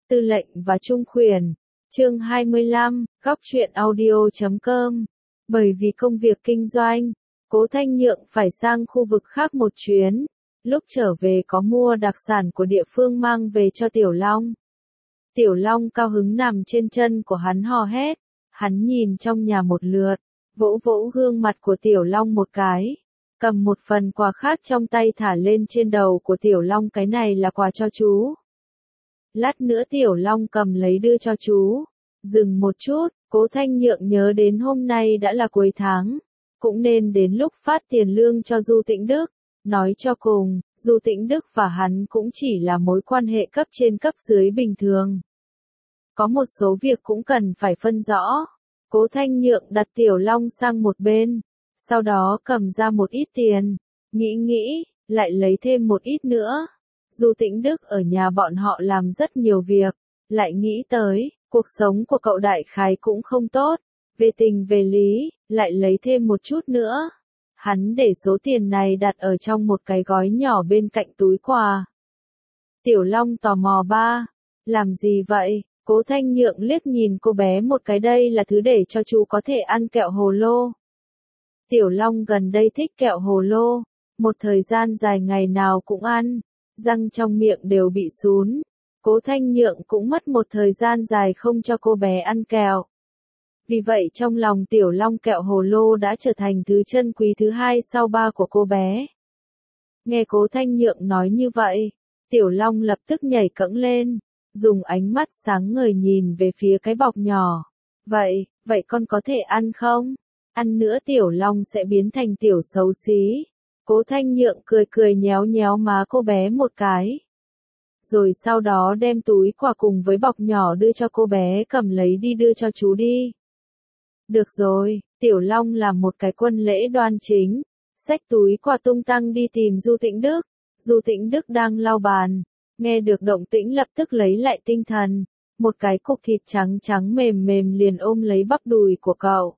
Tư lệnh và Trung Khuyển. Chương 25, góc truyện audio.com. Bởi vì công việc kinh doanh, Cố Thanh Nhượng phải sang khu vực khác một chuyến. Lúc trở về có mua đặc sản của địa phương mang về cho Tiểu Long. Tiểu Long cao hứng nằm trên chân của hắn hò hét. Hắn nhìn trong nhà một lượt, vỗ vỗ gương mặt của Tiểu Long một cái. Cầm một phần quà khác trong tay thả lên trên đầu của Tiểu Long, cái này là quà cho chú. Lát nữa Tiểu Long cầm lấy đưa cho chú. Dừng một chút, Cố Thanh Nhượng nhớ đến hôm nay đã là cuối tháng. Cũng nên đến lúc phát tiền lương cho Du Tĩnh Đức. Nói cho cùng, Du Tĩnh Đức và hắn cũng chỉ là mối quan hệ cấp trên cấp dưới bình thường. Có một số việc cũng cần phải phân rõ. Cố Thanh Nhượng đặt Tiểu Long sang một bên. Sau đó cầm ra một ít tiền. Nghĩ, lại lấy thêm một ít nữa. Du Tĩnh Đức ở nhà bọn họ làm rất nhiều việc. Lại nghĩ tới, cuộc sống của cậu đại khái cũng không tốt. Về tình về lý, lại lấy thêm một chút nữa. Hắn để số tiền này đặt ở trong một cái gói nhỏ bên cạnh túi quà. Tiểu Long tò mò ba. Làm gì vậy? Cố Thanh Nhượng liếc nhìn cô bé một cái, đây là thứ để cho chú có thể ăn kẹo hồ lô. Tiểu Long gần đây thích kẹo hồ lô. Một thời gian dài ngày nào cũng ăn. Răng trong miệng đều bị sún. Cố Thanh Nhượng cũng mất một thời gian dài không cho cô bé ăn kẹo. Vì vậy trong lòng Tiểu Long kẹo hồ lô đã trở thành thứ chân quý thứ hai sau ba của cô bé. Nghe Cố Thanh Nhượng nói như vậy, Tiểu Long lập tức nhảy cẫng lên, dùng ánh mắt sáng ngời nhìn về phía cái bọc nhỏ. Vậy con có thể ăn không? Ăn nữa Tiểu Long sẽ biến thành tiểu xấu xí. Cố Thanh Nhượng cười nhéo nhéo má cô bé một cái. Rồi sau đó đem túi quà cùng với bọc nhỏ đưa cho cô bé, cầm lấy đi đưa cho chú đi. Được rồi, Tiểu Long làm một cái quân lễ đoan chính, xách túi quà tung tăng đi tìm Du Tĩnh Đức. Du Tĩnh Đức đang lau bàn, nghe được động tĩnh lập tức lấy lại tinh thần, một cái cục thịt trắng trắng mềm mềm liền ôm lấy bắp đùi của cậu.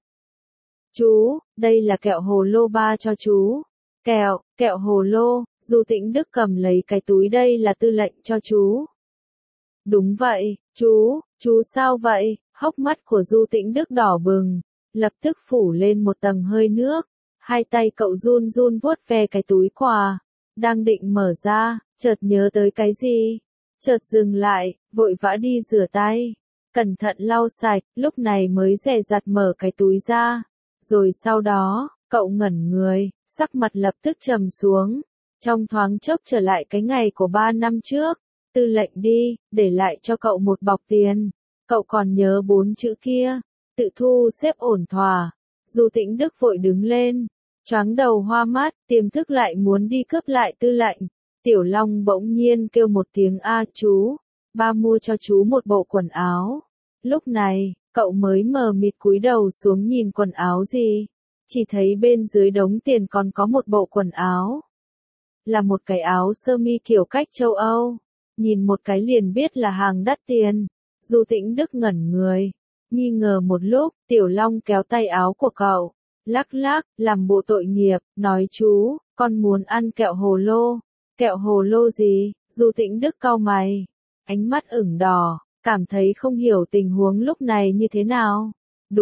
Chú, đây là kẹo hồ lô ba cho chú. Kẹo hồ lô. Du Tĩnh Đức cầm lấy cái túi, đây là tư lệnh cho chú. Đúng vậy, chú sao vậy? Hốc mắt của Du Tĩnh Đức đỏ bừng, lập tức phủ lên một tầng hơi nước. Hai tay cậu run run vuốt ve cái túi quà, đang định mở ra, chợt nhớ tới cái gì. Chợt dừng lại, vội vã đi rửa tay, cẩn thận lau sạch, lúc này mới dè dặt mở cái túi ra. Rồi sau đó, cậu ngẩn người, sắc mặt lập tức trầm xuống. Trong thoáng chốc trở lại cái ngày của 3 năm trước, tư lệnh đi, để lại cho cậu một bọc tiền. Cậu còn nhớ 4 chữ kia, tự thu xếp ổn thỏa. Du Tĩnh Đức vội đứng lên, choáng đầu hoa mắt, tiềm thức lại muốn đi cướp lại tư lệnh. Tiểu Long bỗng nhiên kêu một tiếng a chú, ba mua cho chú một bộ quần áo. Lúc này, cậu mới mờ mịt cúi đầu xuống nhìn quần áo gì, chỉ thấy bên dưới đống tiền còn có một bộ quần áo. Là một cái áo sơ mi kiểu cách châu Âu, nhìn một cái liền biết là hàng đắt tiền. Du Tĩnh Đức ngẩn người, nghi ngờ một lúc, Tiểu Long kéo tay áo của cậu, lắc, làm bộ tội nghiệp, nói chú, con muốn ăn kẹo hồ lô. Kẹo hồ lô gì? Du Tĩnh Đức cau mày, ánh mắt ửng đỏ, cảm thấy không hiểu tình huống lúc này như thế nào.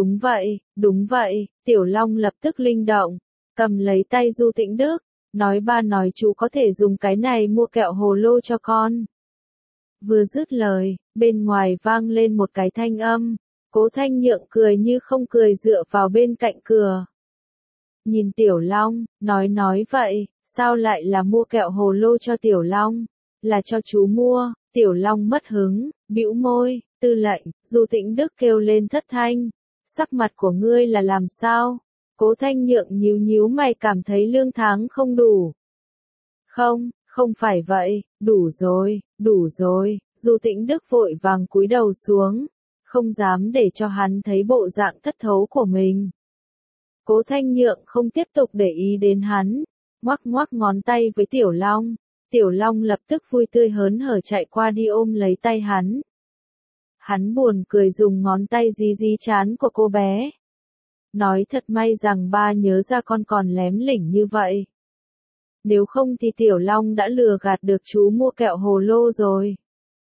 Đúng vậy, Tiểu Long lập tức linh động, cầm lấy tay Du Tĩnh Đức, nói ba nói chú có thể dùng cái này mua kẹo hồ lô cho con. Vừa dứt lời, bên ngoài vang lên một cái thanh âm. Cố Thanh Nhượng cười như không cười dựa vào bên cạnh cửa. Nhìn Tiểu Long, nói vậy, sao lại là mua kẹo hồ lô cho Tiểu Long? Là cho chú mua. Tiểu Long mất hứng, bĩu môi, tư lệnh. Du Tĩnh Đức kêu lên thất thanh. Sắc mặt của ngươi là làm sao? Cố Thanh Nhượng nhíu mày, cảm thấy lương tháng không đủ. Không phải vậy, đủ rồi. Du Tĩnh Đức vội vàng cúi đầu xuống, không dám để cho hắn thấy bộ dạng thất thố của mình. Cố Thanh Nhượng không tiếp tục để ý đến hắn, ngoắc ngón tay với Tiểu Long. Tiểu Long lập tức vui tươi hớn hở chạy qua đi ôm lấy tay hắn. Hắn buồn cười dùng ngón tay dí trán của cô bé. Nói thật may rằng ba nhớ ra con còn lém lỉnh như vậy. Nếu không thì Tiểu Long đã lừa gạt được chú mua kẹo hồ lô rồi.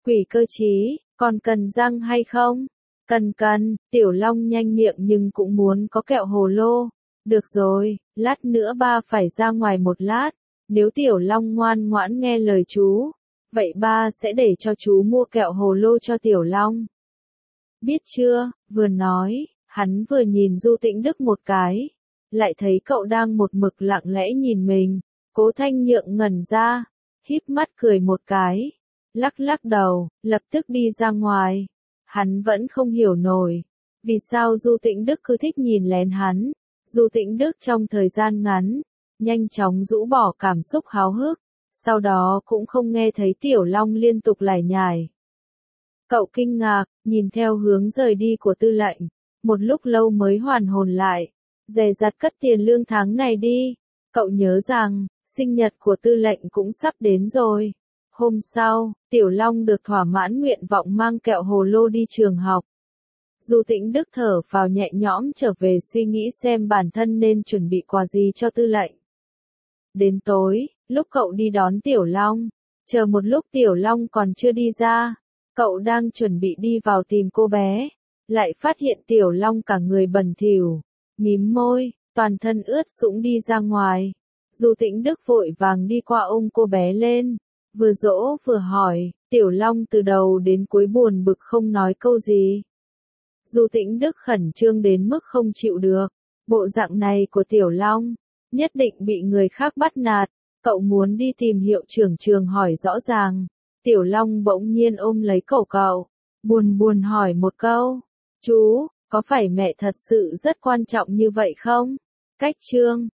Quỷ cơ chí, còn cần răng hay không? Cần, Tiểu Long nhanh miệng nhưng cũng muốn có kẹo hồ lô. Được rồi, lát nữa ba phải ra ngoài một lát. Nếu Tiểu Long ngoan ngoãn nghe lời chú, vậy ba sẽ để cho chú mua kẹo hồ lô cho Tiểu Long. Biết chưa? Vừa nói, hắn vừa nhìn Du Tĩnh Đức một cái. Lại thấy cậu đang một mực lặng lẽ nhìn mình. Cố Thanh Nhượng ngẩn ra, híp mắt cười một cái. Lắc lắc đầu, lập tức đi ra ngoài. Hắn vẫn không hiểu nổi. Vì sao Du Tĩnh Đức cứ thích nhìn lén hắn. Du Tĩnh Đức trong thời gian ngắn, nhanh chóng rũ bỏ cảm xúc háo hức. Sau đó cũng không nghe thấy Tiểu Long liên tục lải nhải. Cậu kinh ngạc, nhìn theo hướng rời đi của Tư lệnh. Một lúc lâu mới hoàn hồn lại. Dè dặt cất tiền lương tháng này đi. Cậu nhớ rằng, sinh nhật của Tư lệnh cũng sắp đến rồi. Hôm sau, Tiểu Long được thỏa mãn nguyện vọng mang kẹo hồ lô đi trường học. Du Tĩnh Đức thở phào nhẹ nhõm trở về suy nghĩ xem bản thân nên chuẩn bị quà gì cho Tư lệnh. Đến tối, lúc cậu đi đón Tiểu Long, chờ một lúc Tiểu Long còn chưa đi ra, cậu đang chuẩn bị đi vào tìm cô bé, lại phát hiện Tiểu Long cả người bẩn thỉu, mím môi, toàn thân ướt sũng đi ra ngoài. Du Tĩnh Đức vội vàng đi qua ôm cô bé lên, vừa dỗ vừa hỏi, Tiểu Long từ đầu đến cuối buồn bực không nói câu gì. Du Tĩnh Đức khẩn trương đến mức không chịu được, bộ dạng này của Tiểu Long, nhất định bị người khác bắt nạt, cậu muốn đi tìm hiệu trưởng trường hỏi rõ ràng. Tiểu Long bỗng nhiên ôm lấy cổ cậu, buồn buồn hỏi một câu, chú, có phải mẹ thật sự rất quan trọng như vậy không? Cách chương